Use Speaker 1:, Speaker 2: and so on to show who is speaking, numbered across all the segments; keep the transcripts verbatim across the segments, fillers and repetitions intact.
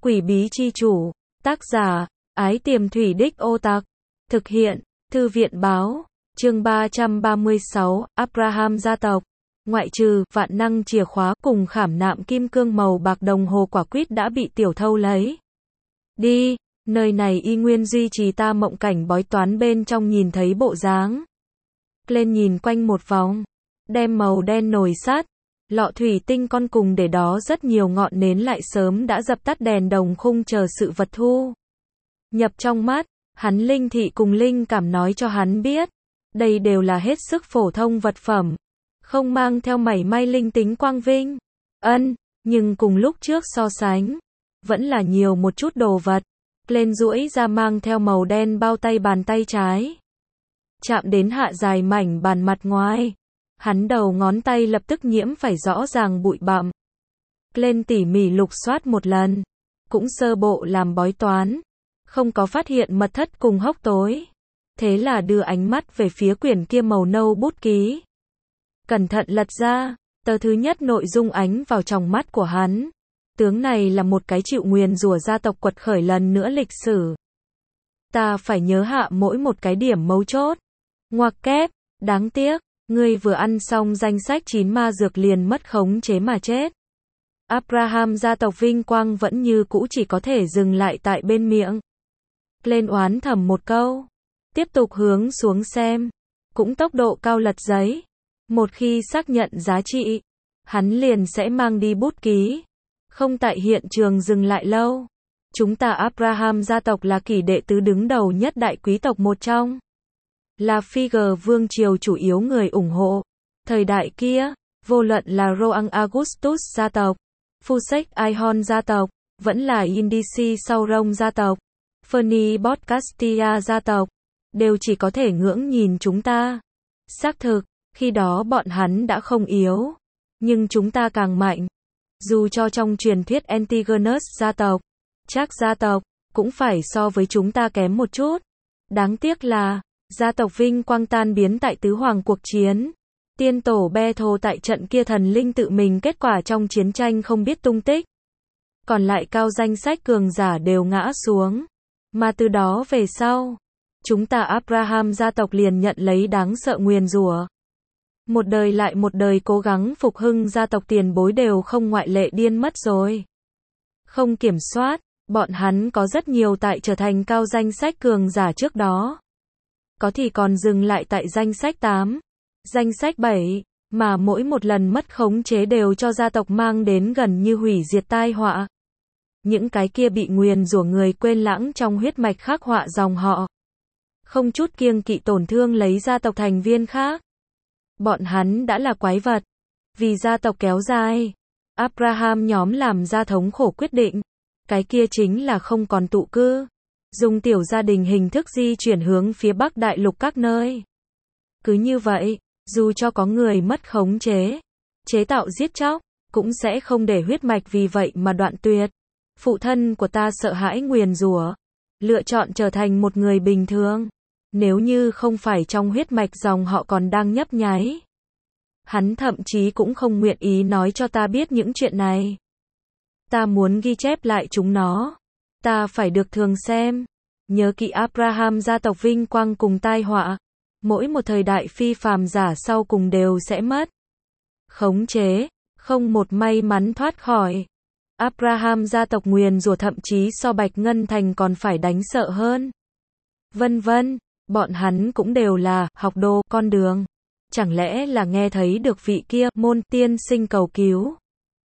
Speaker 1: Quỷ bí chi chủ, tác giả, Ái Tiềm Thủy Đích Ô Tặc, thực hiện, Thư viện báo, chương ba trăm ba mươi sáu, Abraham gia tộc, ngoại trừ, vạn năng chìa khóa cùng khảm nạm kim cương màu bạc đồng hồ quả quýt đã bị tiểu thâu lấy đi, nơi này y nguyên duy trì ta mộng cảnh bói toán bên trong nhìn thấy bộ dáng. Lên nhìn quanh một vòng, đem màu đen nồi sắt, lọ thủy tinh con cùng để đó rất nhiều ngọn nến lại sớm đã dập tắt đèn đồng khung chờ sự vật thu nhập trong mắt, hắn linh thị cùng linh cảm nói cho hắn biết, đây đều là hết sức phổ thông vật phẩm, không mang theo mảy may linh tính quang vinh. Ân, nhưng cùng lúc trước so sánh, vẫn là nhiều một chút đồ vật. Lên duỗi ra mang theo màu đen bao tay bàn tay trái, chạm đến hạ dài mảnh bàn mặt ngoài. Hắn đầu ngón tay lập tức nhiễm phải rõ ràng bụi bặm. Lên tỉ mỉ lục soát một lần, cũng sơ bộ làm bói toán, không có phát hiện mật thất cùng hốc tối. Thế là đưa ánh mắt về phía quyển kia màu nâu bút ký. Cẩn thận lật ra, tờ thứ nhất nội dung ánh vào trong mắt của hắn. Tướng này là một cái chịu nguyền rủa gia tộc quật khởi lần nữa lịch sử. Ta phải nhớ hạ mỗi một cái điểm mấu chốt. Ngoặc kép, đáng tiếc, ngươi vừa ăn xong danh sách chín ma dược liền mất khống chế mà chết. Abraham gia tộc vinh quang vẫn như cũ chỉ có thể dừng lại tại bên miệng. Lên oán thầm một câu, tiếp tục hướng xuống xem, cũng tốc độ cao lật giấy. Một khi xác nhận giá trị, hắn liền sẽ mang đi bút ký, không tại hiện trường dừng lại lâu. Chúng ta Abraham gia tộc là kỷ đệ tứ đứng đầu nhất đại quý tộc một trong, là figure vương triều chủ yếu người ủng hộ. Thời đại kia, vô luận là Roang Augustus gia tộc, Fusek Ihon gia tộc, vẫn là Indici sau Rome gia tộc, Fernibot Castilla gia tộc, đều chỉ có thể ngưỡng nhìn chúng ta. Xác thực, khi đó bọn hắn đã không yếu, nhưng chúng ta càng mạnh. Dù cho trong truyền thuyết Antigonus gia tộc, Trác gia tộc, cũng phải so với chúng ta kém một chút. Đáng tiếc là, gia tộc vinh quang tan biến tại tứ hoàng cuộc chiến. Tiên tổ Bethel tại trận kia thần linh tự mình kết quả trong chiến tranh không biết tung tích. Còn lại cao danh sách cường giả đều ngã xuống. Mà từ đó về sau, chúng ta Abraham gia tộc liền nhận lấy đáng sợ nguyền rủa. Một đời lại một đời cố gắng phục hưng gia tộc tiền bối đều không ngoại lệ điên mất rồi. Không kiểm soát, bọn hắn có rất nhiều tại trở thành cao danh sách cường giả trước đó. Có thì còn dừng lại tại danh sách tám, danh sách bảy, mà mỗi một lần mất khống chế đều cho gia tộc mang đến gần như hủy diệt tai họa. Những cái kia bị nguyền rủa người quên lãng trong huyết mạch khắc họa dòng họ. Không chút kiêng kỵ tổn thương lấy gia tộc thành viên khác. Bọn hắn đã là quái vật. Vì gia tộc kéo dài, Abraham nhóm làm ra thống khổ quyết định. Cái kia chính là không còn tụ cư. Dùng tiểu gia đình hình thức di chuyển hướng phía Bắc Đại Lục các nơi. Cứ như vậy, dù cho có người mất khống chế, chế tạo giết chóc, cũng sẽ không để huyết mạch vì vậy mà đoạn tuyệt. Phụ thân của ta sợ hãi nguyền rủa, lựa chọn trở thành một người bình thường. Nếu như không phải trong huyết mạch dòng họ còn đang nhấp nháy, hắn thậm chí cũng không nguyện ý nói cho ta biết những chuyện này. Ta muốn ghi chép lại chúng nó. Ta phải được thường xem. Nhớ kỹ Abraham gia tộc vinh quang cùng tai họa. Mỗi một thời đại phi phàm giả sau cùng đều sẽ mất khống chế, không một may mắn thoát khỏi. Abraham gia tộc nguyền rủa thậm chí so Bạch Ngân Thành còn phải đánh sợ hơn. Vân vân, bọn hắn cũng đều là học đồ con đường. Chẳng lẽ là nghe thấy được vị kia môn tiên sinh cầu cứu?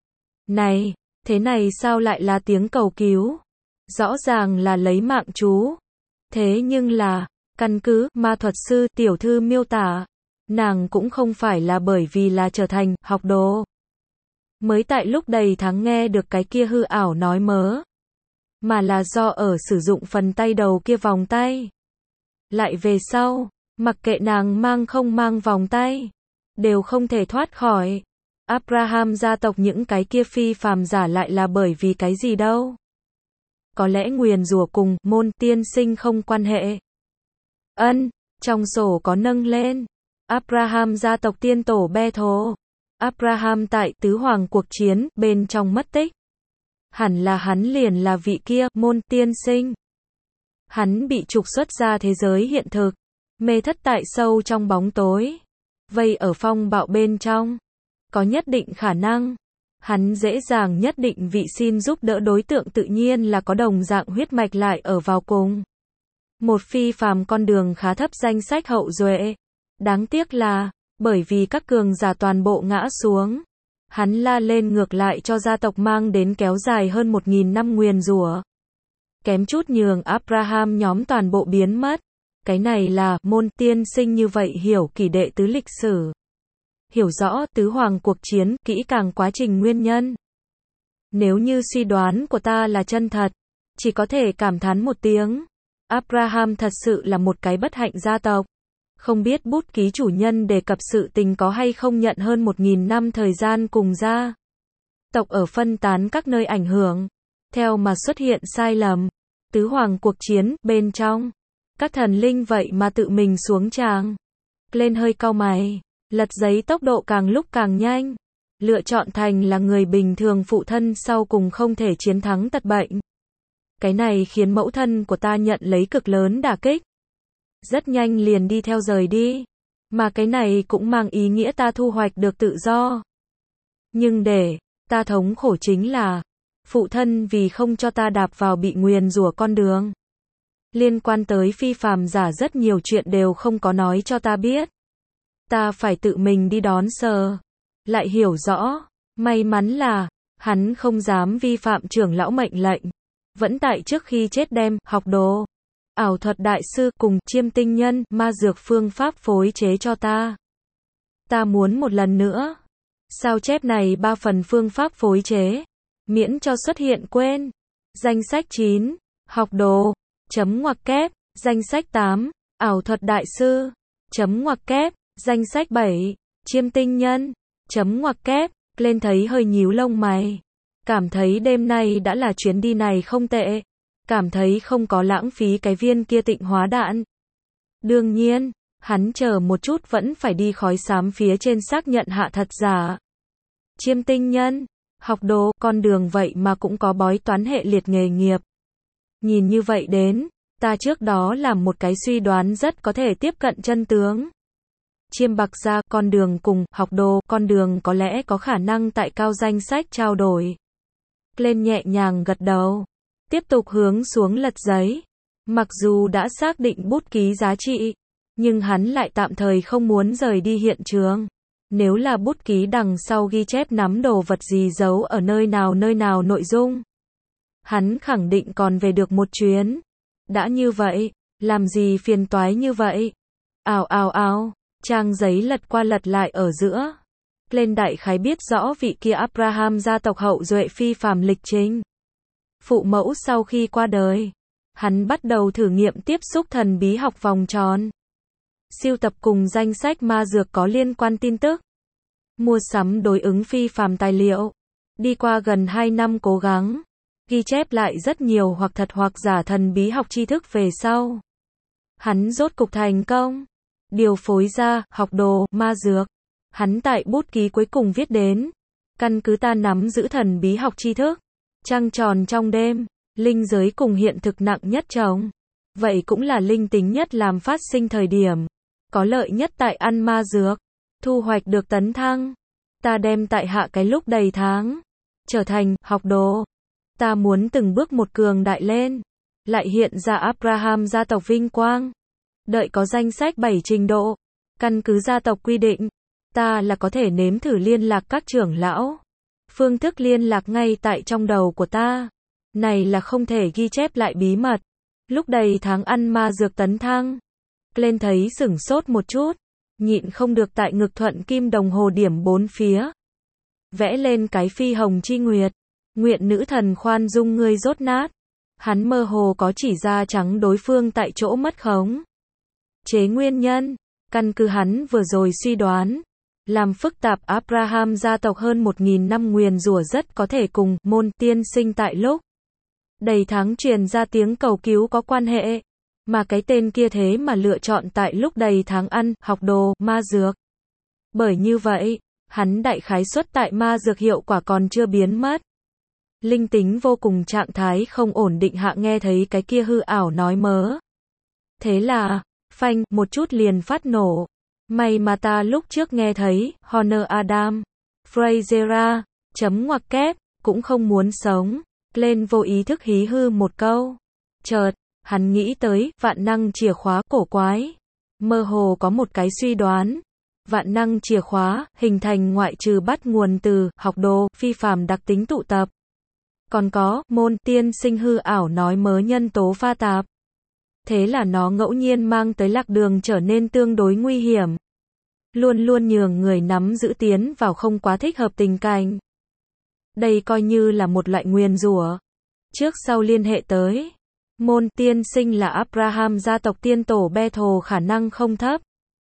Speaker 1: Này, thế này sao lại là tiếng cầu cứu? Rõ ràng là lấy mạng chú. Thế nhưng là, căn cứ ma thuật sư tiểu thư miêu tả, nàng cũng không phải là bởi vì là trở thành học đồ. Mới tại lúc đầy tháng nghe được cái kia hư ảo nói mớ. Mà là do ở sử dụng phần tay đầu kia vòng tay. Lại về sau, mặc kệ nàng mang không mang vòng tay, đều không thể thoát khỏi. Abraham gia tộc những cái kia phi phàm giả lại là bởi vì cái gì đâu. Có lẽ nguyền rủa cùng môn tiên sinh không quan hệ. Ân, trong sổ có nâng lên. Abraham gia tộc tiên tổ Bethel. Abraham tại tứ hoàng cuộc chiến bên trong mất tích. Hẳn là hắn liền là vị kia, Môn tiên sinh. Hắn bị trục xuất ra thế giới hiện thực, mê thất tại sâu trong bóng tối, vây ở phong bạo bên trong. Có nhất định khả năng, hắn dễ dàng nhất định vị xin giúp đỡ đối tượng tự nhiên là có đồng dạng huyết mạch lại ở vào cùng một phi phàm con đường khá thấp danh sách hậu duệ. Đáng tiếc là, bởi vì các cường giả toàn bộ ngã xuống, hắn la lên ngược lại cho gia tộc mang đến kéo dài hơn một nghìn năm nguyền rủa. Kém chút nhường Abraham nhóm toàn bộ biến mất. Cái này là, Môn tiên sinh như vậy hiểu kỷ đệ tứ lịch sử. Hiểu rõ tứ hoàng cuộc chiến, kỹ càng quá trình nguyên nhân. Nếu như suy đoán của ta là chân thật, chỉ có thể cảm thán một tiếng. Abraham thật sự là một cái bất hạnh gia tộc. Không biết bút ký chủ nhân đề cập sự tình có hay không nhận hơn một nghìn năm thời gian cùng gia tộc ở phân tán các nơi ảnh hưởng. Theo mà xuất hiện sai lầm. Tứ hoàng cuộc chiến, bên trong. Các thần linh vậy mà tự mình xuống tràng. Lên hơi cau mày. Lật giấy tốc độ càng lúc càng nhanh. Lựa chọn thành là người bình thường phụ thân sau cùng không thể chiến thắng tật bệnh. Cái này khiến mẫu thân của ta nhận lấy cực lớn đả kích. Rất nhanh liền đi theo rời đi. Mà cái này cũng mang ý nghĩa ta thu hoạch được tự do. Nhưng để ta thống khổ chính là phụ thân vì không cho ta đạp vào bị nguyền rủa con đường. Liên quan tới phi phàm giả rất nhiều chuyện đều không có nói cho ta biết. Ta phải tự mình đi đón sờ. Lại hiểu rõ. May mắn là, hắn không dám vi phạm trưởng lão mệnh lệnh. Vẫn tại trước khi chết đem, học đồ, ảo thuật đại sư cùng chiêm tinh nhân, ma dược phương pháp phối chế cho ta. Ta muốn một lần nữa. Sao chép này ba phần phương pháp phối chế. Miễn cho xuất hiện quên. Danh sách chín. Học đồ. Chấm ngoặc kép. Danh sách tám. Ảo thuật đại sư. Chấm ngoặc kép. Danh sách bảy. Chiêm tinh nhân. Chấm ngoặc kép. Lên thấy hơi nhíu lông mày. Cảm thấy đêm nay đã là chuyến đi này không tệ. Cảm thấy không có lãng phí cái viên kia tịnh hóa đạn. Đương nhiên, hắn chờ một chút vẫn phải đi khói xám phía trên xác nhận hạ thật giả. Chiêm tinh nhân. Học đồ, con đường vậy mà cũng có bói toán hệ liệt nghề nghiệp. Nhìn như vậy đến, ta trước đó làm một cái suy đoán rất có thể tiếp cận chân tướng. Chiêm bạc gia, con đường cùng, học đồ, con đường có lẽ có khả năng tại cao danh sách trao đổi. Lên nhẹ nhàng gật đầu. Tiếp tục hướng xuống lật giấy. Mặc dù đã xác định bút ký giá trị, nhưng hắn lại tạm thời không muốn rời đi hiện trường. Nếu là bút ký đằng sau ghi chép nắm đồ vật gì giấu ở nơi nào nơi nào nội dung, hắn khẳng định còn về được một chuyến. Đã như vậy, làm gì phiền toái như vậy? Ào ào ào, trang giấy lật qua lật lại ở giữa. Lên đại khái biết rõ vị kia Abraham gia tộc hậu duệ phi phàm lịch trình. Phụ mẫu sau khi qua đời, hắn bắt đầu thử nghiệm tiếp xúc thần bí học vòng tròn. Siêu tập cùng danh sách ma dược có liên quan tin tức. Mua sắm đối ứng phi phàm tài liệu. Đi qua gần hai năm cố gắng, ghi chép lại rất nhiều hoặc thật hoặc giả thần bí học tri thức về sau. Hắn rốt cục thành công. Điều phối ra, học đồ, ma dược. Hắn tại bút ký cuối cùng viết đến. Căn cứ ta nắm giữ thần bí học tri thức. Trăng tròn trong đêm, linh giới cùng hiện thực nặng nhất chồng. Vậy cũng là linh tính nhất làm phát sinh thời điểm. Có lợi nhất tại ăn ma dược. Thu hoạch được tấn thăng. Ta đem tại hạ cái lúc đầy tháng. Trở thành, học đồ. Ta muốn từng bước một cường đại lên. Lại hiện ra Abraham gia tộc vinh quang. Đợi có danh sách bảy trình độ. Căn cứ gia tộc quy định. Ta là có thể nếm thử liên lạc các trưởng lão. Phương thức liên lạc ngay tại trong đầu của ta. Này là không thể ghi chép lại bí mật. Lúc đầy tháng ăn ma dược tấn thăng. Lên thấy sửng sốt một chút. Nhịn không được tại ngực thuận kim đồng hồ điểm bốn phía. Vẽ lên cái phi hồng chi nguyệt. Nguyện nữ thần khoan dung ngươi rốt nát. Hắn mơ hồ có chỉ ra trắng đối phương tại chỗ mất khống chế nguyên nhân. Căn cứ hắn vừa rồi suy đoán. Làm phức tạp Abraham gia tộc hơn một nghìn năm nguyền rủa rất có thể cùng Môn tiên sinh tại lúc đầy tháng truyền ra tiếng cầu cứu có quan hệ. Mà cái tên kia thế mà lựa chọn tại lúc đầy tháng ăn, học đồ, ma dược. Bởi như vậy, hắn đại khái suất tại ma dược hiệu quả còn chưa biến mất. linh tính vô cùng trạng thái không ổn định hạ nghe thấy cái kia hư ảo nói mớ. Thế là, phanh, một chút liền phát nổ. May mà ta lúc trước nghe thấy, Honor Adam, Frasera, chấm ngoặc kép, cũng không muốn sống. Lên vô ý thức hí hư một câu. Chợt, hắn nghĩ tới, vạn năng chìa khóa cổ quái. Mơ hồ có một cái suy đoán. Vạn năng chìa khóa, hình thành ngoại trừ bắt nguồn từ, học đồ, phi phàm đặc tính tụ tập. Còn có, môn, tiên sinh hư ảo nói mớ nhân tố pha tạp. Thế là nó ngẫu nhiên mang tới lạc đường trở nên tương đối nguy hiểm. Luôn luôn nhường người nắm giữ tiến vào không quá thích hợp tình cảnh. Đây coi như là một loại nguyền rủa. Trước sau liên hệ tới. Môn tiên sinh là Abraham gia tộc tiên tổ Bethel khả năng không thấp.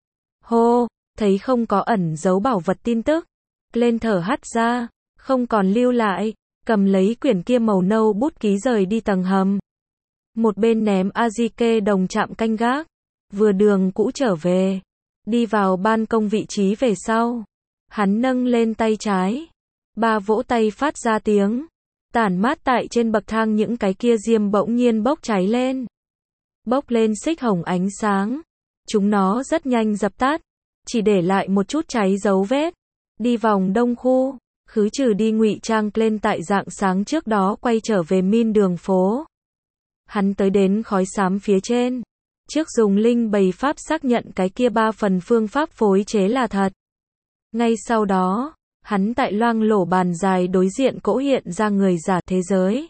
Speaker 1: Hô, thấy không có ẩn giấu bảo vật tin tức. Lên thở hắt ra, không còn lưu lại, cầm lấy quyển kia màu nâu bút ký rời đi tầng hầm. Một bên ném Azike đồng chạm canh gác. Vừa đường cũ trở về. Đi vào ban công vị trí về sau. Hắn nâng lên tay trái. Ba vỗ tay phát ra tiếng. Tản mát tại trên bậc thang những cái kia diêm bỗng nhiên bốc cháy lên. Bốc lên xích hồng ánh sáng. Chúng nó rất nhanh dập tắt. Chỉ để lại một chút cháy dấu vết. Đi vòng đông khu. Khứ trừ đi ngụy trang lên tại dạng sáng trước đó quay trở về min đường phố. Hắn tới đến khói xám phía trên. Trước dùng linh bày pháp xác nhận cái kia ba phần phương pháp phối chế là thật. Ngay sau đó, hắn tại loang lổ bàn dài đối diện cỗ hiện ra người giả thế giới.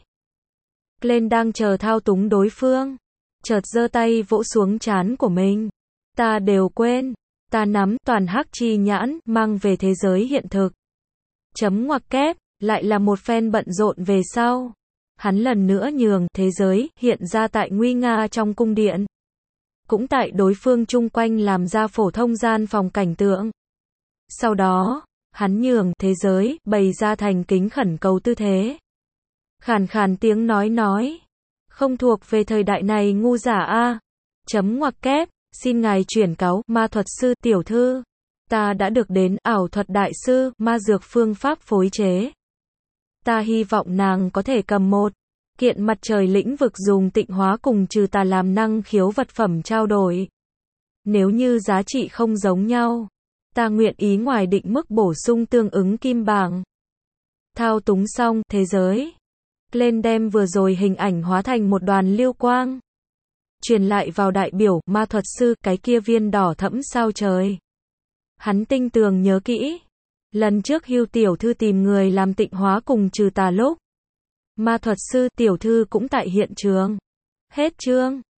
Speaker 1: Lên đang chờ thao túng đối phương. Chợt giơ tay vỗ xuống trán của mình. Ta đều quên. Ta nắm toàn hắc chi nhãn, mang về thế giới hiện thực. Chấm ngoặc kép, lại là một phen bận rộn về sau. Hắn lần nữa nhường thế giới hiện ra tại nguy nga trong cung điện. Cũng tại đối phương chung quanh làm ra phổ thông gian phòng cảnh tượng. Sau đó, hắn nhường thế giới bày ra thành kính khẩn cầu tư thế. Khàn khàn tiếng nói nói. Không thuộc về thời đại này ngu giả a. Chấm ngoặc kép, xin ngài chuyển cáo ma thuật sư tiểu thư. Ta đã được đến ảo thuật đại sư ma dược phương pháp phối chế. Ta hy vọng nàng có thể cầm một kiện mặt trời lĩnh vực dùng tịnh hóa cùng trừ tà làm năng khiếu vật phẩm trao đổi. Nếu như giá trị không giống nhau, ta nguyện ý ngoài định mức bổ sung tương ứng kim bảng. Thao túng xong thế giới. Lên đem vừa rồi hình ảnh hóa thành một đoàn lưu quang. Truyền lại vào đại biểu ma thuật sư cái kia viên đỏ thẫm sao trời. Hắn tinh tường nhớ kỹ. Lần trước Hưu tiểu thư tìm người làm tịnh hóa cùng trừ tà lúc. Ma thuật sư tiểu thư cũng tại hiện trường. Hết chương.